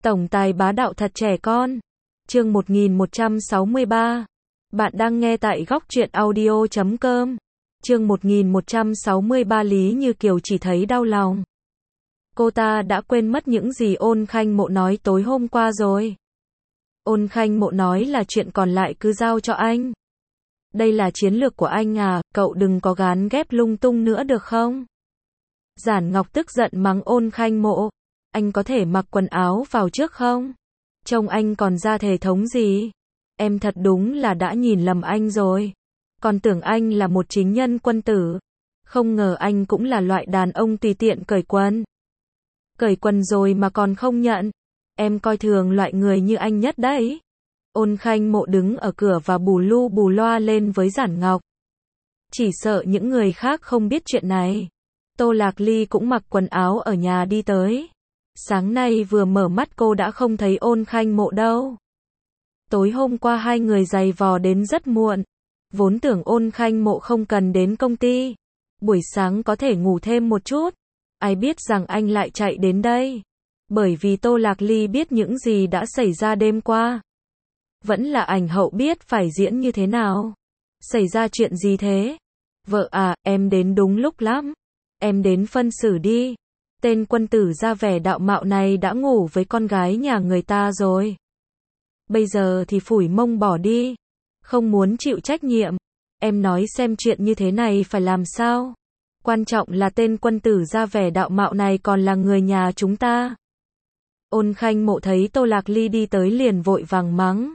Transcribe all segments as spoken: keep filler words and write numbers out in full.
Tổng tài bá đạo thật trẻ con. Chương một nghìn một trăm sáu mươi ba. Bạn đang nghe tại góc truyện audio chấm com. Chương một nghìn một trăm sáu mươi ba. Lý Như Kiều chỉ thấy đau lòng. Cô ta đã quên mất những gì Ôn Khanh Mộ nói tối hôm qua rồi. Ôn Khanh Mộ nói là chuyện còn lại cứ giao cho anh. Đây là chiến lược của anh à, cậu đừng có gán ghép lung tung nữa được không? Giản Ngọc tức giận mắng Ôn Khanh Mộ. Anh có thể mặc quần áo vào trước không? Trông anh còn ra thể thống gì? Em thật đúng là đã nhìn lầm anh rồi. Còn tưởng anh là một chính nhân quân tử. Không ngờ anh cũng là loại đàn ông tùy tiện cởi quần. Cởi quần rồi mà còn không nhận. Em coi thường loại người như anh nhất đấy. Ôn Khanh Mộ đứng ở cửa và bù lu bù loa lên với Giản Ngọc. Chỉ sợ những người khác không biết chuyện này. Tô Lạc Ly cũng mặc quần áo ở nhà đi tới. Sáng nay vừa mở mắt cô đã không thấy Ôn Khanh Mộ đâu. Tối hôm qua hai người giày vò đến rất muộn. Vốn tưởng Ôn Khanh Mộ không cần đến công ty. Buổi sáng có thể ngủ thêm một chút. Ai biết rằng anh lại chạy đến đây. Bởi vì Tô Lạc Ly biết những gì đã xảy ra đêm qua. Vẫn là ảnh hậu biết phải diễn như thế nào. Xảy ra chuyện gì thế? Vợ à, em đến đúng lúc lắm. Em đến phân xử đi. Tên quân tử ra vẻ đạo mạo này đã ngủ với con gái nhà người ta rồi. Bây giờ thì phủi mông bỏ đi. Không muốn chịu trách nhiệm. Em nói xem chuyện như thế này phải làm sao? Quan trọng là tên quân tử ra vẻ đạo mạo này còn là người nhà chúng ta. Ôn Khanh Mộ thấy Tô Lạc Ly đi tới liền vội vàng mắng.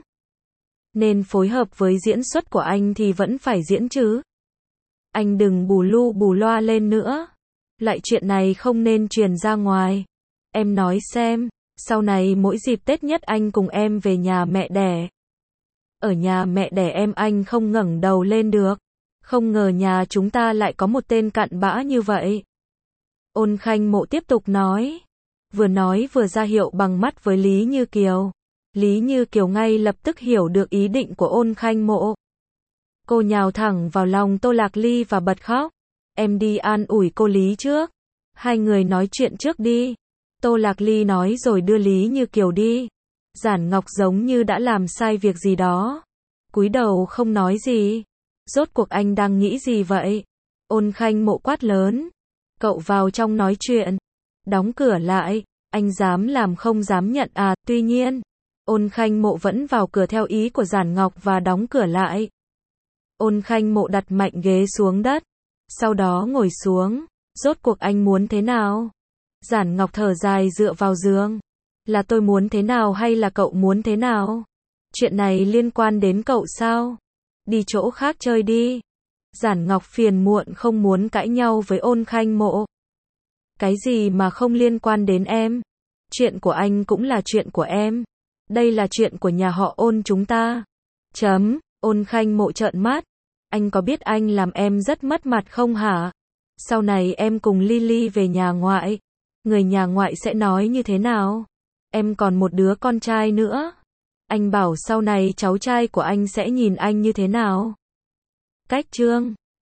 Nên phối hợp với diễn xuất của anh thì vẫn phải diễn chứ. Anh đừng bù lu bù loa lên nữa. Lại chuyện này không nên truyền ra ngoài. Em nói xem, sau này mỗi dịp Tết nhất anh cùng em về nhà mẹ đẻ. Ở nhà mẹ đẻ em anh không ngẩng đầu lên được. Không ngờ nhà chúng ta lại có một tên cặn bã như vậy. Ôn Khanh Mộ tiếp tục nói. Vừa nói vừa ra hiệu bằng mắt với Lý Như Kiều. Lý Như Kiều ngay lập tức hiểu được ý định của Ôn Khanh Mộ. Cô nhào thẳng vào lòng Tô Lạc Ly và bật khóc. Em đi an ủi cô Lý trước. Hai người nói chuyện trước đi. Tô Lạc Ly nói rồi đưa Lý Như Kiều đi. Giản Ngọc giống như đã làm sai việc gì đó. Cúi đầu không nói gì. Rốt cuộc anh đang nghĩ gì vậy? Ôn Khanh Mộ quát lớn. Cậu vào trong nói chuyện. Đóng cửa lại. Anh dám làm không dám nhận à? Tuy nhiên, Ôn Khanh Mộ vẫn vào cửa theo ý của Giản Ngọc và đóng cửa lại. Ôn Khanh Mộ đặt mạnh ghế xuống đất. Sau đó ngồi xuống. Rốt cuộc anh muốn thế nào? Giản Ngọc thở dài dựa vào giường. Là tôi muốn thế nào hay là cậu muốn thế nào? Chuyện này liên quan đến cậu sao? Đi chỗ khác chơi đi. Giản Ngọc phiền muộn không muốn cãi nhau với Ôn Khanh Mộ. Cái gì mà không liên quan đến em? Chuyện của anh cũng là chuyện của em. Đây là chuyện của nhà họ Ôn chúng ta. Chấm. Ôn Khanh Mộ trợn mắt. Anh có biết anh làm em rất mất mặt không hả? Sau này em cùng Lily về nhà ngoại. Người nhà ngoại sẽ nói như thế nào? Em còn một đứa con trai nữa. Anh bảo sau này cháu trai của anh sẽ nhìn anh như thế nào? Cách chương